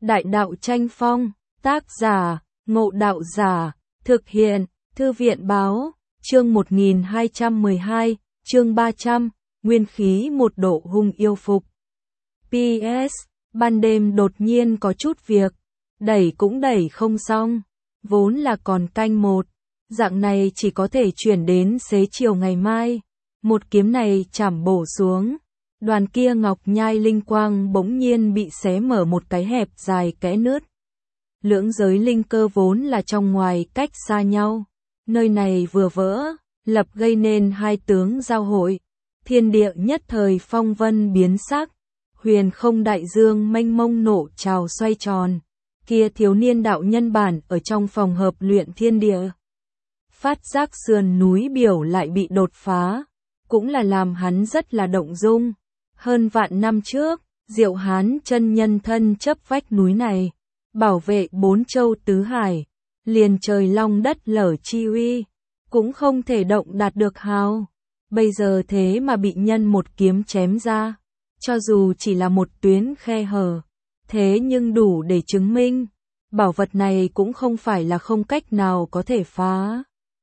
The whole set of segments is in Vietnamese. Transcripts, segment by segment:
Đại đạo tranh phong, tác giả, Ngộ Đạo Giả, thực hiện, Thư viện báo, chương 1212, chương 300, nguyên khí 1 độ hung yêu phục. PS, ban đêm đột nhiên có chút việc, đẩy cũng đẩy không xong, vốn là còn canh 1, dạng này chỉ có thể chuyển đến xế chiều ngày mai, một kiếm này chảm bổ xuống. Đoàn kia ngọc nhai linh quang bỗng nhiên bị xé mở một cái hẹp dài kẽ nứt. Lưỡng giới linh cơ vốn là trong ngoài cách xa nhau, nơi này vừa vỡ, lập gây nên hai tướng giao hội, thiên địa nhất thời phong vân biến sắc, huyền không đại dương mênh mông nổ trào xoay tròn. Kia thiếu niên đạo nhân bản ở trong phòng hợp luyện thiên địa, phát giác sườn núi biểu lại bị đột phá, cũng là làm hắn rất là động dung. Hơn vạn năm trước, Diệu Hán chân nhân thân chấp vách núi này, bảo vệ 4 châu tứ hải, liền trời long đất lở chi uy, cũng không thể động đạt được hào. Bây giờ thế mà bị nhân một kiếm chém ra, cho dù chỉ là một tuyến khe hở, thế nhưng đủ để chứng minh, bảo vật này cũng không phải là không cách nào có thể phá.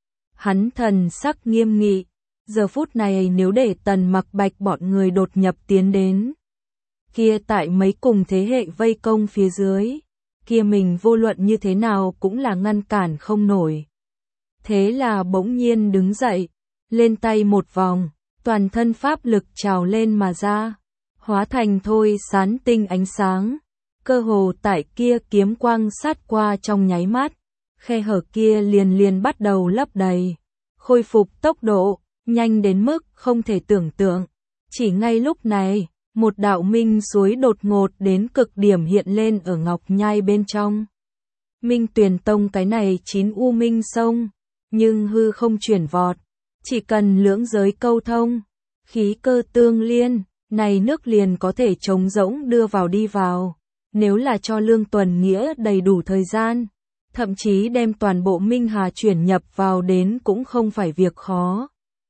Hắn thần sắc nghiêm nghị. Giờ phút này nếu để Tần Mặc Bạch bọn người đột nhập tiến đến, kia tại mấy cùng thế hệ vây công phía dưới, kia mình vô luận như thế nào cũng là ngăn cản không nổi. Thế là bỗng nhiên đứng dậy, lên tay một vòng, toàn thân pháp lực trào lên mà ra, hóa thành thôi sán tinh ánh sáng, cơ hồ tại kia kiếm quang sát qua trong nháy mắt, khe hở kia liền bắt đầu lấp đầy, khôi phục tốc độ nhanh đến mức không thể tưởng tượng. Chỉ ngay lúc này, một đạo minh suối đột ngột đến cực điểm hiện lên ở ngọc nhai bên trong. Minh Tuyền Tông cái này 9 u minh sông, nhưng hư không chuyển vọt, chỉ cần lưỡng giới câu thông, khí cơ tương liên, này nước liền có thể trống rỗng đưa vào đi vào. Nếu là cho Lương Tuần Nghĩa đầy đủ thời gian, thậm chí đem toàn bộ Minh Hà chuyển nhập vào đến cũng không phải việc khó.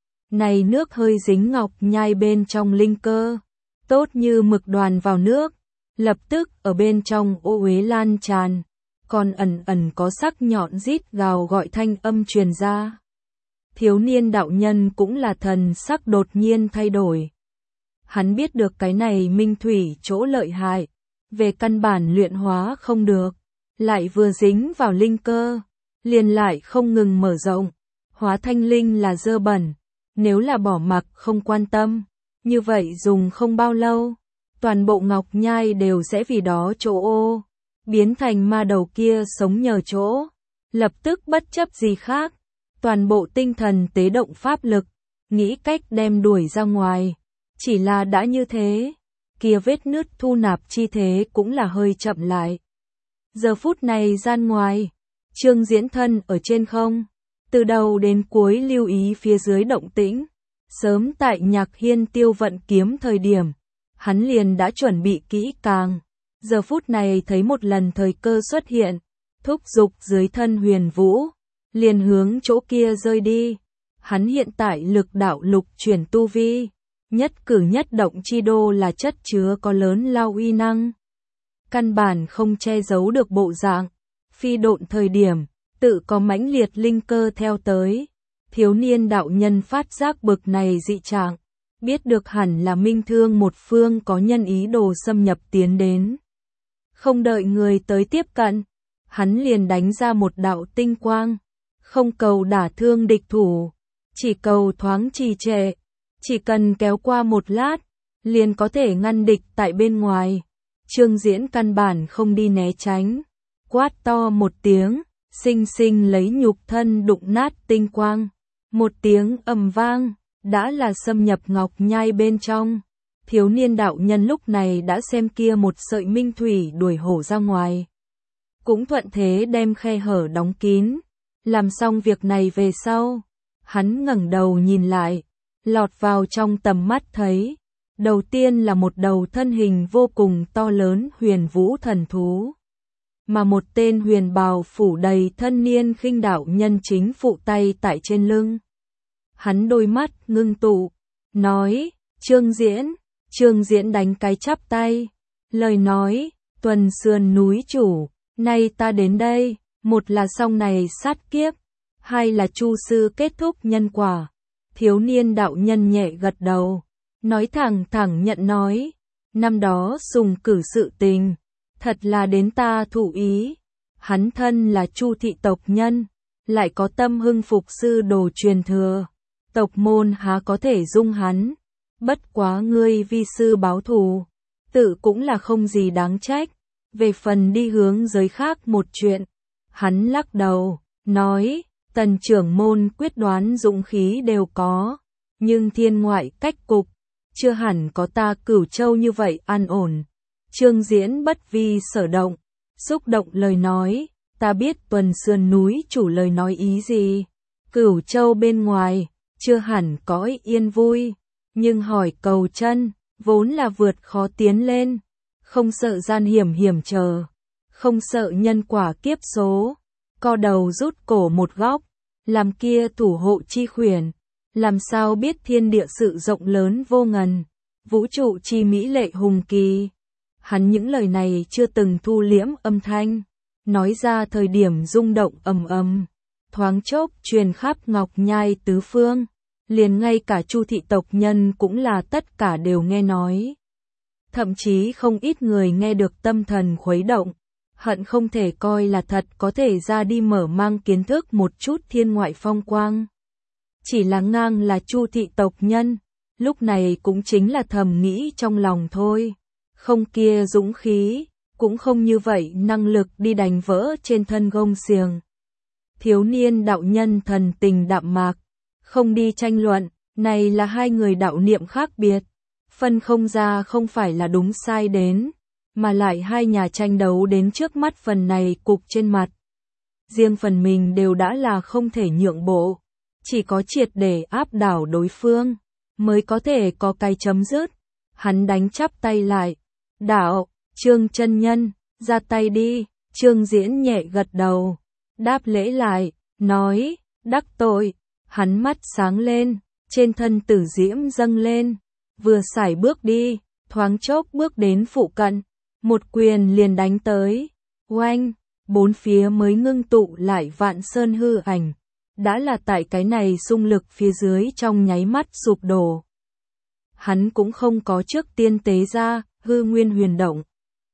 Này nước hơi dính ngọc nhai bên trong linh cơ, tốt như mực đoàn vào nước, lập tức ở bên trong ô uế lan tràn, còn ẩn có sắc nhọn rít gào gọi thanh âm truyền ra. Thiếu niên đạo nhân cũng là thần sắc đột nhiên thay đổi. Hắn biết được cái này minh thủy chỗ lợi hại, về căn bản luyện hóa không được, lại vừa dính vào linh cơ, liền lại không ngừng mở rộng, hóa thanh linh là dơ bẩn. Nếu là bỏ mặc không quan tâm, như vậy dùng không bao lâu, toàn bộ ngọc nhai đều sẽ vì đó chỗ ô, biến thành ma đầu kia sống nhờ chỗ, lập tức bất chấp gì khác, toàn bộ tinh thần tế động pháp lực, nghĩ cách đem đuổi ra ngoài. Chỉ là đã như thế, kia vết nứt thu nạp chi thế cũng là hơi chậm lại. Giờ phút này gian ngoài, Trương Diễn thân ở trên không, từ đầu đến cuối lưu ý phía dưới động tĩnh, sớm tại Nhạc Hiên tiêu vận kiếm thời điểm, hắn liền đã chuẩn bị kỹ càng, giờ phút này thấy một lần thời cơ xuất hiện, thúc giục dưới thân Huyền Vũ, liền hướng chỗ kia rơi đi. Hắn hiện tại lực đạo lục chuyển tu vi, nhất cử nhất động chi đô là chất chứa có lớn lao uy năng, căn bản không che giấu được bộ dạng, phi độn thời điểm tự có mãnh liệt linh cơ theo tới. Thiếu niên đạo nhân phát giác bực này dị trạng, biết được hẳn là Minh Thương một phương có nhân ý đồ xâm nhập tiến đến. Không đợi người tới tiếp cận, hắn liền đánh ra một đạo tinh quang, không cầu đả thương địch thủ, chỉ cầu thoáng trì trệ, chỉ cần kéo qua một lát, liền có thể ngăn địch tại bên ngoài. Trương Diễn căn bản không đi né tránh, quát to một tiếng, sinh sinh lấy nhục thân đụng nát tinh quang, một tiếng ầm vang, đã là xâm nhập ngọc nhai bên trong. Thiếu niên đạo nhân lúc này đã xem kia một sợi minh thủy đuổi hổ ra ngoài, cũng thuận thế đem khe hở đóng kín. Làm xong việc này về sau, hắn ngẩng đầu nhìn lại, lọt vào trong tầm mắt thấy, đầu tiên là một đầu thân hình vô cùng to lớn huyền vũ thần thú, mà một tên huyền bào phủ đầy thân niên khinh đạo nhân chính phụ tay tại trên lưng. Hắn đôi mắt ngưng tụ, nói, Trương Diễn đánh cái chắp tay, lời nói, Tuần Sườn núi chủ, nay ta đến đây, một là xong này sát kiếp, hai là chu sư kết thúc nhân quả. Thiếu niên đạo nhân nhẹ gật đầu, nói thẳng thẳng nhận nói, năm đó Sùng Cử sự tình, thật là đến ta thụ ý. Hắn thân là Chu thị tộc nhân, lại có tâm hưng phục sư đồ truyền thừa, tộc môn há có thể dung hắn. Bất quá ngươi vi sư báo thù, tự cũng là không gì đáng trách. Về phần đi hướng giới khác một chuyện, hắn lắc đầu, nói, Tần trưởng môn quyết đoán dũng khí đều có, nhưng thiên ngoại cách cục, chưa hẳn có ta Cửu Châu như vậy an ổn. Trương Diễn bất vi sở động, xúc động lời nói, ta biết Tuần Sườn núi chủ lời nói ý gì. Cửu Châu bên ngoài, chưa hẳn có yên vui, nhưng hỏi cầu chân, vốn là vượt khó tiến lên, không sợ gian hiểm hiểm trở, không sợ nhân quả kiếp số, co đầu rút cổ một góc, làm kia thủ hộ chi khuyển, làm sao biết thiên địa sự rộng lớn vô ngần, vũ trụ chi mỹ lệ hùng kỳ. Hắn những lời này chưa từng thu liễm âm thanh, nói ra thời điểm rung động ầm ầm, thoáng chốc truyền khắp Ngọc Nhai tứ phương, liền ngay cả Chu thị tộc nhân cũng là tất cả đều nghe nói. Thậm chí không ít người nghe được tâm thần khuấy động, hận không thể coi là thật có thể ra đi mở mang kiến thức một chút thiên ngoại phong quang. Chỉ là ngang là Chu thị tộc nhân, lúc này cũng chính là thầm nghĩ trong lòng thôi, không kia dũng khí, cũng không như vậy năng lực đi đánh vỡ trên thân gông xiềng. Thiếu niên đạo nhân thần tình đạm mạc, không đi tranh luận, này là hai người đạo niệm khác biệt, phân không ra không phải là đúng sai đến, mà lại hai nhà tranh đấu đến trước mắt phần này cục trên mặt. Riêng phần mình đều đã là không thể nhượng bộ, chỉ có triệt để áp đảo đối phương, mới có thể có cái chấm dứt. Hắn đánh chắp tay lại, đạo, Trương chân nhân, ra tay đi. Trương Diễn nhẹ gật đầu, đáp lễ lại, nói, đắc tội. Hắn mắt sáng lên, trên thân tử diễm dâng lên, vừa sải bước đi, thoáng chốc bước đến phụ cận, một quyền liền đánh tới, oanh, bốn phía mới ngưng tụ lại vạn sơn hư ảnh, đã là tại cái này xung lực phía dưới trong nháy mắt sụp đổ. Hắn cũng không có trước tiên tế ra, hư nguyên huyền động.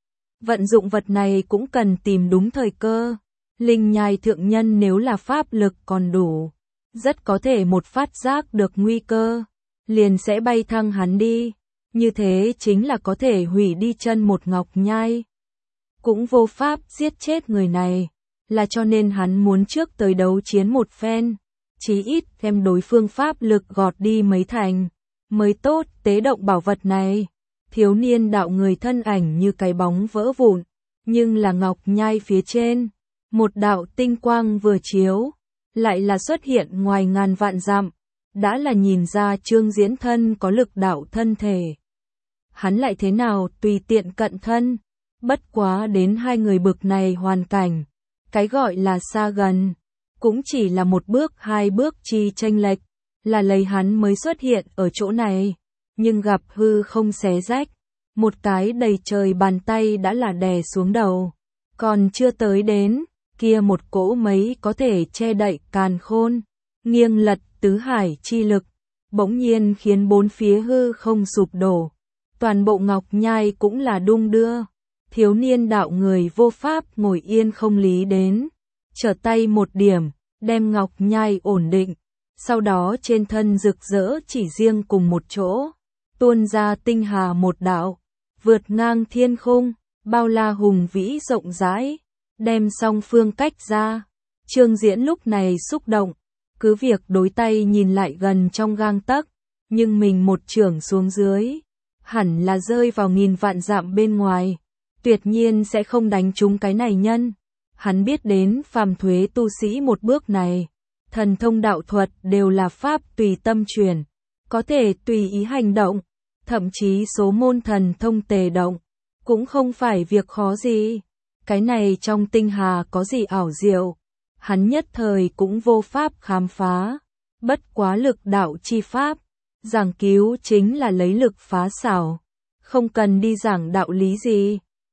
Vận dụng vật này cũng cần tìm đúng thời cơ, linh nhai thượng nhân nếu là pháp lực còn đủ, rất có thể một phát giác được nguy cơ, liền sẽ bay thăng hắn đi, như thế chính là có thể hủy đi chân một Ngọc Nhai. Cũng vô pháp giết chết người này, là cho nên hắn muốn trước tới đấu chiến một phen, chí ít đem đối phương pháp lực gọt đi mấy thành, mới tốt tế động bảo vật này. Thiếu niên đạo người thân ảnh như cái bóng vỡ vụn, nhưng là Ngọc Nhai phía trên, một đạo tinh quang vừa chiếu, lại là xuất hiện ngoài ngàn vạn dặm, đã là nhìn ra Trương Diễn thân có lực đạo thân thể. Hắn lại thế nào tùy tiện cận thân, bất quá đến hai người bực này hoàn cảnh, cái gọi là xa gần, cũng chỉ là một bước hai bước chi chênh lệch, là lấy hắn mới xuất hiện ở chỗ này, nhưng gặp hư không xé rách, một cái đầy trời bàn tay đã là đè xuống đầu, còn chưa tới đến, kia một cỗ mấy có thể che đậy càn khôn, nghiêng lật tứ hải chi lực, bỗng nhiên khiến bốn phía hư không sụp đổ, toàn bộ Ngọc Nhai cũng là đung đưa. Thiếu niên đạo người vô pháp ngồi yên không lý đến, trở tay một điểm, đem Ngọc Nhai ổn định, sau đó trên thân rực rỡ chỉ riêng cùng một chỗ, tuôn ra tinh hà một đạo, vượt ngang thiên khung, bao la hùng vĩ rộng rãi, đem song phương cách ra. Trương Diễn lúc này xúc động, cứ việc đối tay nhìn lại gần trong gang tấc, nhưng mình một chưởng xuống dưới, hẳn là rơi vào nghìn vạn dặm bên ngoài, tuyệt nhiên sẽ không đánh trúng cái này nhân. Hắn biết đến phàm thuế tu sĩ một bước này, thần thông đạo thuật đều là pháp tùy tâm truyền, có thể tùy ý hành động, thậm chí số môn thần thông tề động, cũng không phải việc khó gì. Cái này trong tinh hà có gì ảo diệu, hắn nhất thời cũng vô pháp khám phá, bất quá lực đạo chi pháp, giảng cứu chính là lấy lực phá xảo, không cần đi giảng đạo lý gì.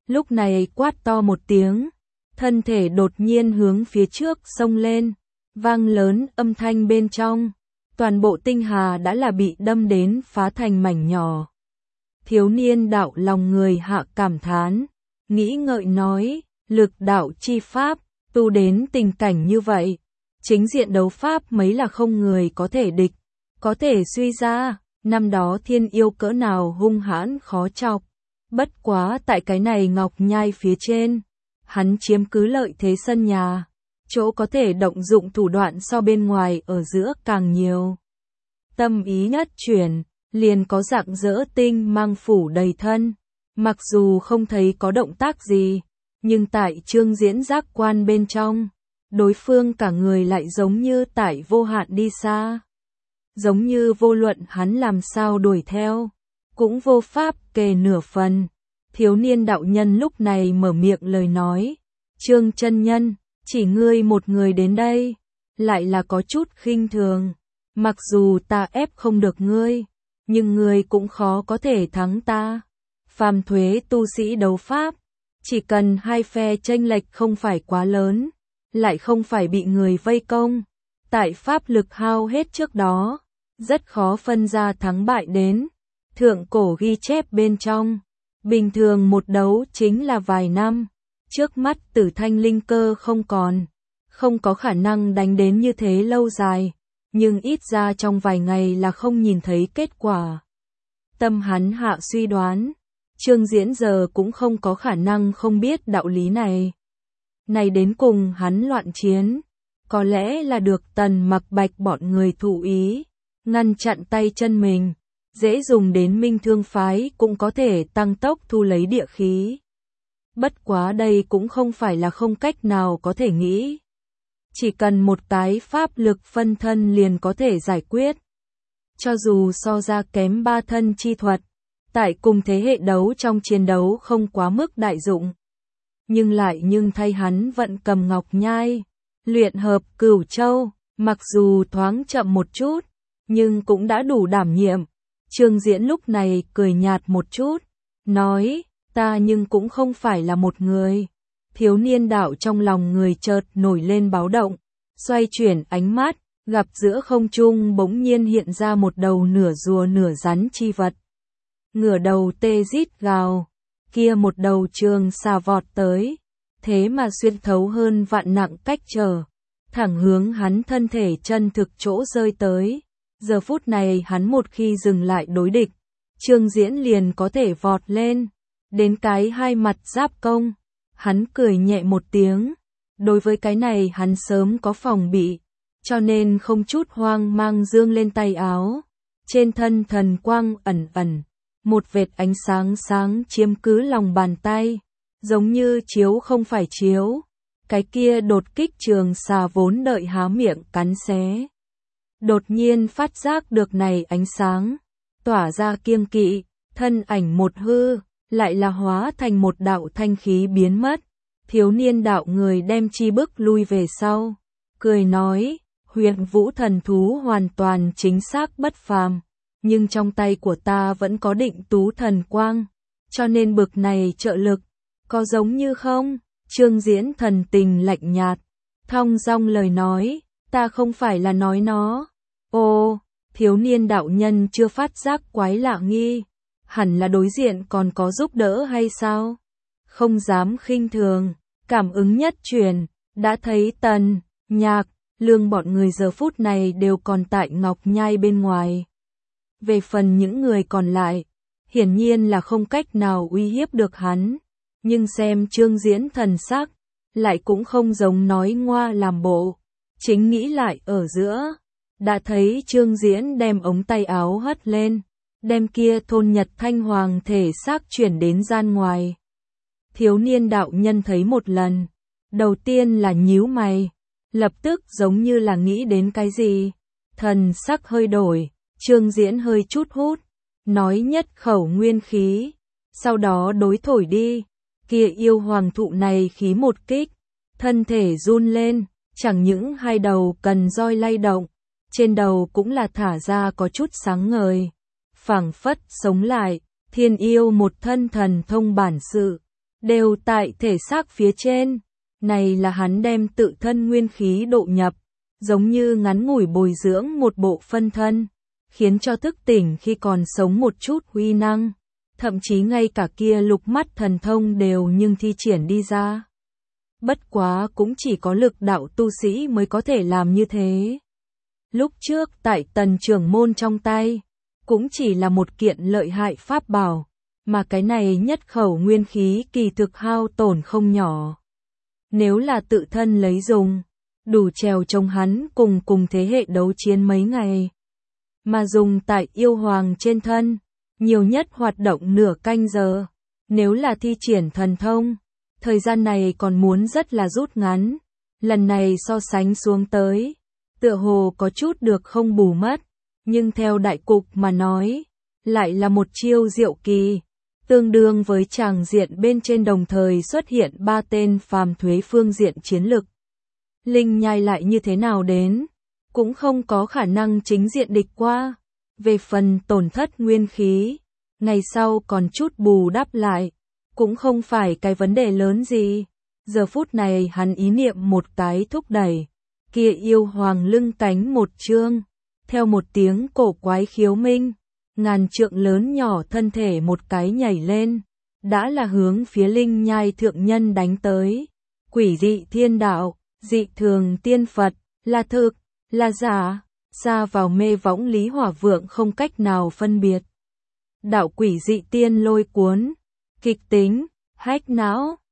lúc này quát to một tiếng, thân thể đột nhiên hướng phía trước xông lên, vang lớn âm thanh bên trong, toàn bộ tinh hà đã là bị đâm đến phá thành mảnh nhỏ. Thiếu niên đạo lòng người hạ cảm thán, nghĩ ngợi nói, lực đạo chi pháp, tu đến tình cảnh như vậy, chính diện đấu pháp mấy là không người có thể địch, có thể suy ra, năm đó thiên yêu cỡ nào hung hãn khó chọc, bất quá tại cái này ngọc nhai phía trên, hắn chiếm cứ lợi thế sân nhà, chỗ có thể động dụng thủ đoạn so bên ngoài ở giữa càng nhiều. Tâm ý nhất chuyển, liền có rạng rỡ tinh mang phủ đầy thân, mặc dù không thấy có động tác gì, nhưng tại Trương Diễn giác quan bên trong, đối phương cả người lại giống như tại vô hạn đi xa. Giống như vô luận hắn làm sao đuổi theo, cũng vô pháp kề nửa phần. Thiếu niên đạo nhân lúc này mở miệng lời nói, Trương chân nhân, chỉ ngươi một người đến đây, lại là có chút khinh thường. Mặc dù ta ép không được ngươi, nhưng ngươi cũng khó có thể thắng ta. Phàm thuế tu sĩ đấu pháp, chỉ cần hai phe chênh lệch không phải quá lớn, lại không phải bị người vây công, tại pháp lực hao hết trước đó, rất khó phân ra thắng bại đến. Thượng cổ ghi chép bên trong, bình thường một đấu chính là vài năm, trước mắt Tử Thanh linh cơ không còn, không có khả năng đánh đến như thế lâu dài, nhưng ít ra trong vài ngày là không nhìn thấy kết quả. Tâm hắn hạ suy đoán, Trương Diễn giờ cũng không có khả năng không biết đạo lý này. Này đến cùng hắn loạn chiến, có lẽ là được Tần Mặc Bạch bọn người thụ ý, ngăn chặn tay chân mình, dễ dùng đến Minh Thương phái cũng có thể tăng tốc thu lấy địa khí. Bất quá đây cũng không phải là không cách nào có thể nghĩ. Chỉ cần một cái pháp lực phân thân liền có thể giải quyết. Cho dù so ra kém ba thân chi thuật, tại cùng thế hệ đấu trong chiến đấu không quá mức đại dụng. Nhưng thay hắn vận cầm ngọc nhai, luyện hợp Cửu Châu, mặc dù thoáng chậm một chút, nhưng cũng đã đủ đảm nhiệm. Trương Diễn lúc này cười nhạt một chút, nói, ta nhưng cũng không phải là một người. Thiếu niên đạo trong lòng người chợt nổi lên báo động, xoay chuyển ánh mắt, gặp giữa không trung bỗng nhiên hiện ra một đầu nửa rùa nửa rắn chi vật. Ngửa đầu tê rít gào, kia một đầu trường xà vọt tới, thế mà xuyên thấu hơn vạn nặng cách trở, thẳng hướng hắn thân thể chân thực chỗ rơi tới. Giờ phút này hắn một khi dừng lại đối địch, Trương Diễn liền có thể vọt lên, đến cái hai mặt giáp công. Hắn cười nhẹ một tiếng, đối với cái này hắn sớm có phòng bị, cho nên không chút hoang mang dương lên tay áo. Trên thân thần quang ẩn ẩn, một vệt ánh sáng sáng chiếm cứ lòng bàn tay, giống như chiếu không phải chiếu. Cái kia đột kích trường xà vốn đợi há miệng cắn xé, đột nhiên phát giác được này ánh sáng, tỏa ra kiêng kỵ, thân ảnh một hư, lại là hóa thành một đạo thanh khí biến mất. Thiếu niên đạo người đem chi bức lui về sau, cười nói, Huyền Vũ thần thú hoàn toàn chính xác bất phàm, nhưng trong tay của ta vẫn có Định Tú thần quang, cho nên bực này trợ lực, có giống như không? Trương Diễn thần tình lạnh nhạt, thong dong lời nói, ta không phải là nói nó. Ô, thiếu niên đạo nhân chưa phát giác quái lạ nghi, hẳn là đối diện còn có giúp đỡ hay sao? Không dám khinh thường, cảm ứng nhất truyền, đã thấy Tần, Nhạc, Lương bọn người giờ phút này đều còn tại ngọc nhai bên ngoài. Về phần những người còn lại, hiển nhiên là không cách nào uy hiếp được hắn, nhưng xem Trương Diễn thần sắc, lại cũng không giống nói ngoa làm bộ. Chính nghĩ lại ở giữa, đã thấy Trương Diễn đem ống tay áo hất lên, đem kia thôn Nhật Thanh Hoàng thể xác chuyển đến gian ngoài. Thiếu niên đạo nhân thấy một lần, đầu tiên là nhíu mày, lập tức giống như là nghĩ đến cái gì, thần sắc hơi đổi, Trương Diễn hơi chút hút, nói nhất khẩu nguyên khí, sau đó đối thổi đi, kia yêu hoàng thụ này khí một kích, thân thể run lên, chẳng những hai đầu cần roi lay động, trên đầu cũng là thả ra có chút sáng ngời, phảng phất sống lại, thiên yêu một thân thần thông bản sự. đều tại thể xác phía trên. Này là hắn đem tự thân nguyên khí độ nhập, giống như ngắn ngủi bồi dưỡng một bộ phân thân, khiến cho thức tỉnh khi còn sống một chút uy năng, thậm chí ngay cả kia lục mắt thần thông đều nhưng thi triển đi ra. Bất quá cũng chỉ có lực đạo tu sĩ mới có thể làm như thế. Lúc trước tại Tần trưởng môn trong tay, cũng chỉ là một kiện lợi hại pháp bảo, mà cái này nhất khẩu nguyên khí kỳ thực hao tổn không nhỏ. Nếu là tự thân lấy dùng, đủ trèo chống hắn cùng thế hệ đấu chiến mấy ngày. Mà dùng tại yêu hoàng trên thân, nhiều nhất hoạt động nửa canh giờ. Nếu là thi triển thần thông, thời gian này còn muốn rất là rút ngắn. Lần này so sánh xuống tới, tựa hồ có chút được không bù mất, nhưng theo đại cục mà nói, lại là một chiêu diệu kỳ, tương đương với tràng diện bên trên đồng thời xuất hiện 3 tên phàm thuế phương diện chiến lực. Linh nhai lại như thế nào đến, cũng không có khả năng chính diện địch qua. Về phần tổn thất nguyên khí, ngày sau còn chút bù đắp lại, cũng không phải cái vấn đề lớn gì. Giờ phút này hắn ý niệm một cái thúc đẩy, kia yêu hoàng lưng cánh một chương, theo một tiếng cổ quái khiếu minh, ngàn trượng lớn nhỏ thân thể một cái nhảy lên, đã là hướng phía linh nhai thượng nhân đánh tới. Quỷ dị thiên đạo, dị thường tiên Phật, là thực, là giả, xa vào mê võng Lý Hỏa Vượng không cách nào phân biệt. Đạo quỷ dị tiên lôi cuốn, kịch tính, hách não,